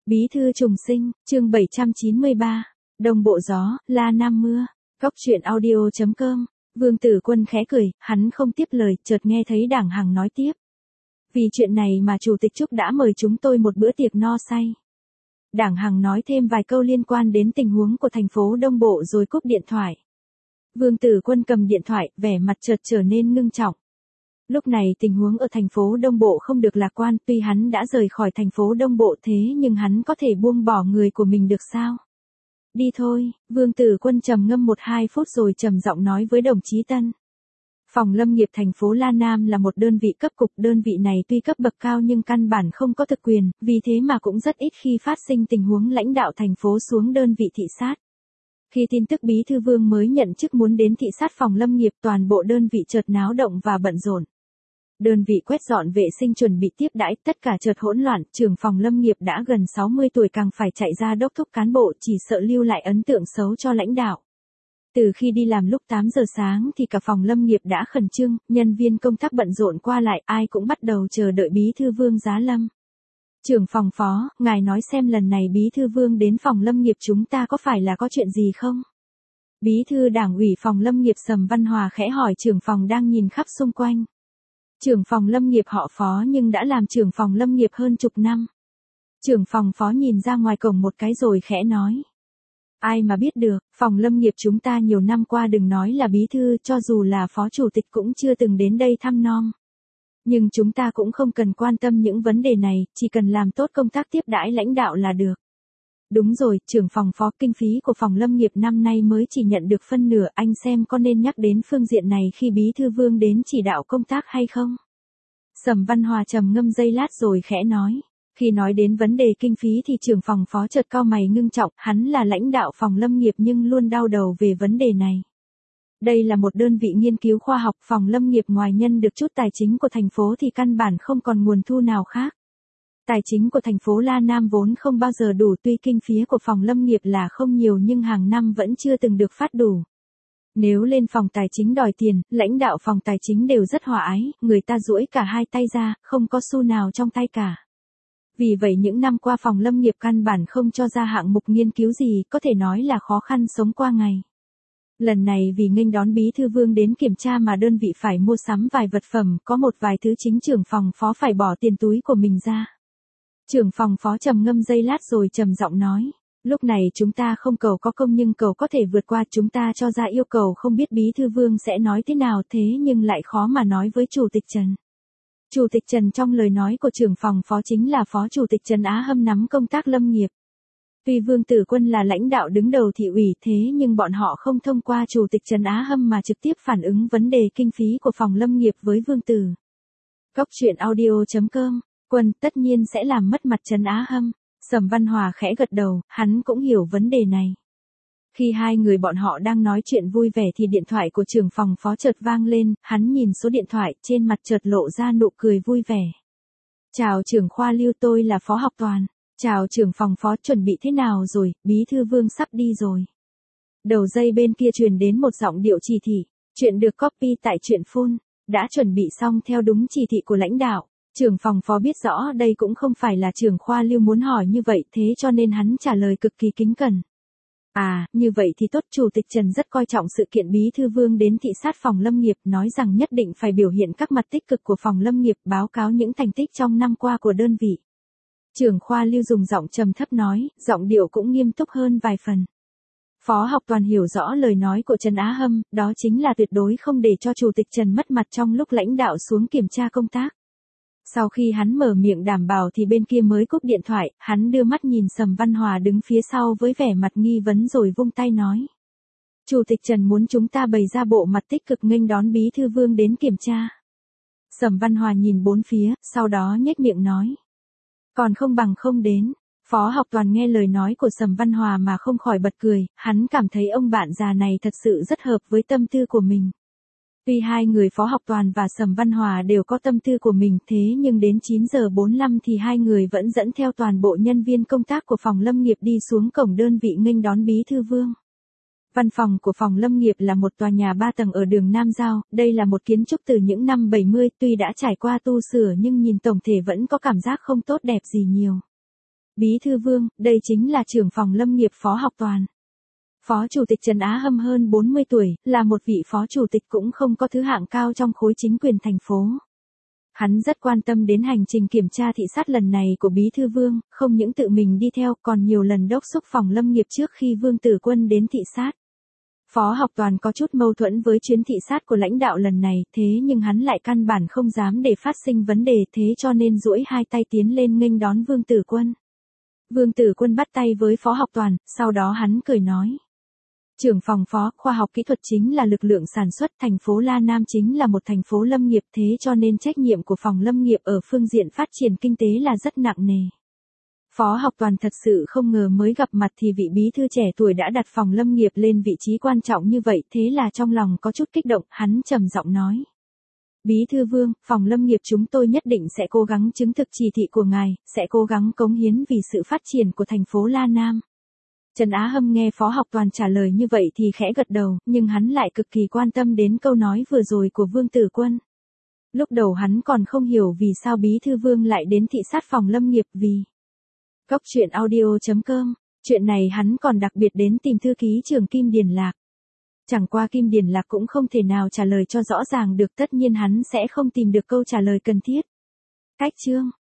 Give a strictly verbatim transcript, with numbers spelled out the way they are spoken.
Bí thư trùng sinh, chương bảy trăm chín mươi ba, Đông Bộ Gió, La Nam Mưa, Cóc truyện audio chấm com, Vương Tử Quân khẽ cười, hắn không tiếp lời, chợt nghe thấy Đảng Hằng nói tiếp. Vì chuyện này mà Chủ tịch Trúc đã mời chúng tôi một bữa tiệc no say. Đảng Hằng nói thêm vài câu liên quan đến tình huống của thành phố Đông Bộ rồi cúp điện thoại. Vương Tử Quân cầm điện thoại, vẻ mặt chợt trở nên ngưng trọng. Lúc này tình huống ở thành phố Đông Bộ không được lạc quan, tuy hắn đã rời khỏi thành phố Đông Bộ thế nhưng hắn có thể buông bỏ người của mình được sao? Đi thôi, Vương Tử Quân trầm ngâm một hai phút rồi trầm giọng nói với đồng chí Tân. Phòng Lâm nghiệp thành phố La Nam là một đơn vị cấp cục, đơn vị này tuy cấp bậc cao nhưng căn bản không có thực quyền, vì thế mà cũng rất ít khi phát sinh tình huống lãnh đạo thành phố xuống đơn vị thị sát. Khi tin tức Bí thư Vương mới nhận chức muốn đến thị sát phòng Lâm nghiệp, toàn bộ đơn vị chợt náo động và bận rộn. Đơn vị quét dọn vệ sinh chuẩn bị tiếp đãi, tất cả chợt hỗn loạn, trưởng phòng Lâm nghiệp đã gần sáu mươi tuổi càng phải chạy ra đốc thúc cán bộ, chỉ sợ lưu lại ấn tượng xấu cho lãnh đạo. Từ khi đi làm lúc tám giờ sáng thì cả phòng Lâm nghiệp đã khẩn trương, nhân viên công tác bận rộn qua lại, ai cũng bắt đầu chờ đợi Bí thư Vương giá lâm. Trưởng phòng phó, ngài nói xem lần này Bí thư Vương đến phòng Lâm nghiệp chúng ta có phải là có chuyện gì không? Bí thư Đảng ủy phòng Lâm nghiệp Sầm Văn Hòa khẽ hỏi trưởng phòng đang nhìn khắp xung quanh. Trưởng phòng Lâm nghiệp họ Phó nhưng đã làm trưởng phòng Lâm nghiệp hơn chục năm. Trưởng phòng Phó nhìn ra ngoài cổng một cái rồi khẽ nói. Ai mà biết được, phòng Lâm nghiệp chúng ta nhiều năm qua đừng nói là bí thư, cho dù là phó chủ tịch cũng chưa từng đến đây thăm nom. Nhưng chúng ta cũng không cần quan tâm những vấn đề này, chỉ cần làm tốt công tác tiếp đãi lãnh đạo là được. Đúng rồi, trưởng phòng Phó, kinh phí của phòng Lâm nghiệp năm nay mới chỉ nhận được phân nửa, anh xem có nên nhắc đến phương diện này khi Bí thư Vương đến chỉ đạo công tác hay không? Sầm Văn Hòa trầm ngâm giây lát rồi khẽ nói. Khi nói đến vấn đề kinh phí thì trưởng phòng Phó chợt cau mày ngưng trọng, hắn là lãnh đạo phòng Lâm nghiệp nhưng luôn đau đầu về vấn đề này. Đây là một đơn vị nghiên cứu khoa học, phòng Lâm nghiệp ngoài nhân được chút tài chính của thành phố thì căn bản không còn nguồn thu nào khác. Tài chính của thành phố La Nam vốn không bao giờ đủ, tuy kinh phí của phòng Lâm nghiệp là không nhiều nhưng hàng năm vẫn chưa từng được phát đủ. Nếu lên phòng tài chính đòi tiền, lãnh đạo phòng tài chính đều rất hòa ái, người ta duỗi cả hai tay ra, không có xu nào trong tay cả. Vì vậy những năm qua phòng Lâm nghiệp căn bản không cho ra hạng mục nghiên cứu gì, có thể nói là khó khăn sống qua ngày. Lần này vì nghênh đón Bí thư Vương đến kiểm tra mà đơn vị phải mua sắm vài vật phẩm, có một vài thứ chính trưởng phòng Phó phải bỏ tiền túi của mình ra. Trưởng phòng Phó trầm ngâm giây lát rồi trầm giọng nói, lúc này chúng ta không cầu có công nhưng cầu có thể vượt qua, chúng ta cho ra yêu cầu không biết Bí thư Vương sẽ nói thế nào, thế nhưng lại khó mà nói với Chủ tịch Trần. Chủ tịch Trần trong lời nói của trưởng phòng Phó chính là Phó Chủ tịch Trần Á Hâm nắm công tác Lâm nghiệp. Tuy Vương Tử Quân là lãnh đạo đứng đầu thị ủy thế nhưng bọn họ không thông qua Chủ tịch Trần Á Hâm mà trực tiếp phản ứng vấn đề kinh phí của phòng Lâm nghiệp với Vương Tử. Cóc truyện audio chấm com, Quân tất nhiên sẽ làm mất mặt Trần Á Hâm. Sầm Văn Hòa khẽ gật đầu, hắn cũng hiểu vấn đề này. Khi hai người bọn họ đang nói chuyện vui vẻ thì điện thoại của trưởng phòng Phó chợt vang lên, hắn nhìn số điện thoại, trên mặt chợt lộ ra nụ cười vui vẻ. Chào trưởng khoa Lưu, tôi là Phó Học Toàn. Chào trưởng phòng Phó, chuẩn bị thế nào rồi, Bí thư Vương sắp đi rồi. Đầu dây bên kia truyền đến một giọng điệu chỉ thị, chuyện được copy tại truyện phun, đã chuẩn bị xong theo đúng chỉ thị của lãnh đạo. Trưởng phòng Phó biết rõ đây cũng không phải là trưởng khoa Lưu muốn hỏi như vậy, thế cho nên hắn trả lời cực kỳ kính cẩn. À, như vậy thì tốt, Chủ tịch Trần rất coi trọng sự kiện Bí thư Vương đến thị sát phòng Lâm nghiệp, nói rằng nhất định phải biểu hiện các mặt tích cực của phòng Lâm nghiệp, báo cáo những thành tích trong năm qua của đơn vị. Trưởng khoa Lưu dùng giọng trầm thấp nói, giọng điệu cũng nghiêm túc hơn vài phần. Phó Học Toàn hiểu rõ lời nói của Trần Á Hâm, đó chính là tuyệt đối không để cho Chủ tịch Trần mất mặt trong lúc lãnh đạo xuống kiểm tra công tác. Sau khi hắn mở miệng đảm bảo thì bên kia mới cúp điện thoại, hắn đưa mắt nhìn Sầm Văn Hòa đứng phía sau với vẻ mặt nghi vấn rồi vung tay nói. Chủ tịch Trần muốn chúng ta bày ra bộ mặt tích cực nghênh đón Bí thư Vương đến kiểm tra. Sầm Văn Hòa nhìn bốn phía, sau đó nhếch miệng nói. Còn không bằng không đến. Phó Học Toàn nghe lời nói của Sầm Văn Hòa mà không khỏi bật cười, hắn cảm thấy ông bạn già này thật sự rất hợp với tâm tư của mình. Tuy hai người Phó Học Toàn và Sầm Văn Hòa đều có tâm tư của mình thế nhưng đến chín giờ bốn mươi lăm thì hai người vẫn dẫn theo toàn bộ nhân viên công tác của phòng Lâm nghiệp đi xuống cổng đơn vị nghênh đón Bí thư Vương. Văn phòng của phòng Lâm nghiệp là một tòa nhà ba tầng ở đường Nam Giao, đây là một kiến trúc từ những năm bảy mươi, tuy đã trải qua tu sửa nhưng nhìn tổng thể vẫn có cảm giác không tốt đẹp gì nhiều. Bí thư Vương, đây chính là trưởng phòng lâm nghiệp Phó Học Toàn. Phó Chủ tịch Trần Á Hâm hơn bốn mươi tuổi, là một vị phó chủ tịch cũng không có thứ hạng cao trong khối chính quyền thành phố. Hắn rất quan tâm đến hành trình kiểm tra thị sát lần này của Bí thư Vương, không những tự mình đi theo còn nhiều lần đốc thúc phòng lâm nghiệp trước khi Vương Tử Quân đến thị sát. Phó Học Toàn có chút mâu thuẫn với chuyến thị sát của lãnh đạo lần này, thế nhưng hắn lại căn bản không dám để phát sinh vấn đề, thế cho nên duỗi hai tay tiến lên nghênh đón Vương Tử Quân. Vương Tử Quân bắt tay với Phó Học Toàn, sau đó hắn cười nói. Trưởng phòng phó, khoa học kỹ thuật chính là lực lượng sản xuất, thành phố La Nam chính là một thành phố lâm nghiệp, thế cho nên trách nhiệm của phòng lâm nghiệp ở phương diện phát triển kinh tế là rất nặng nề. Phó Học Toàn thật sự không ngờ mới gặp mặt thì vị bí thư trẻ tuổi đã đặt phòng lâm nghiệp lên vị trí quan trọng như vậy, thế là trong lòng có chút kích động, hắn trầm giọng nói. Bí thư Vương, phòng lâm nghiệp chúng tôi nhất định sẽ cố gắng chứng thực chỉ thị của ngài, sẽ cố gắng cống hiến vì sự phát triển của thành phố La Nam. Trần Á Hâm nghe Phó Học Toàn trả lời như vậy thì khẽ gật đầu, nhưng hắn lại cực kỳ quan tâm đến câu nói vừa rồi của Vương Tử Quân. Lúc đầu hắn còn không hiểu vì sao Bí thư Vương lại đến thị sát phòng lâm nghiệp vì... Cốc truyện audio chấm com, chuyện này hắn còn đặc biệt đến tìm thư ký trưởng Kim Điền Lạc. Chẳng qua Kim Điền Lạc cũng không thể nào trả lời cho rõ ràng được, tất nhiên hắn sẽ không tìm được câu trả lời cần thiết. Cách chương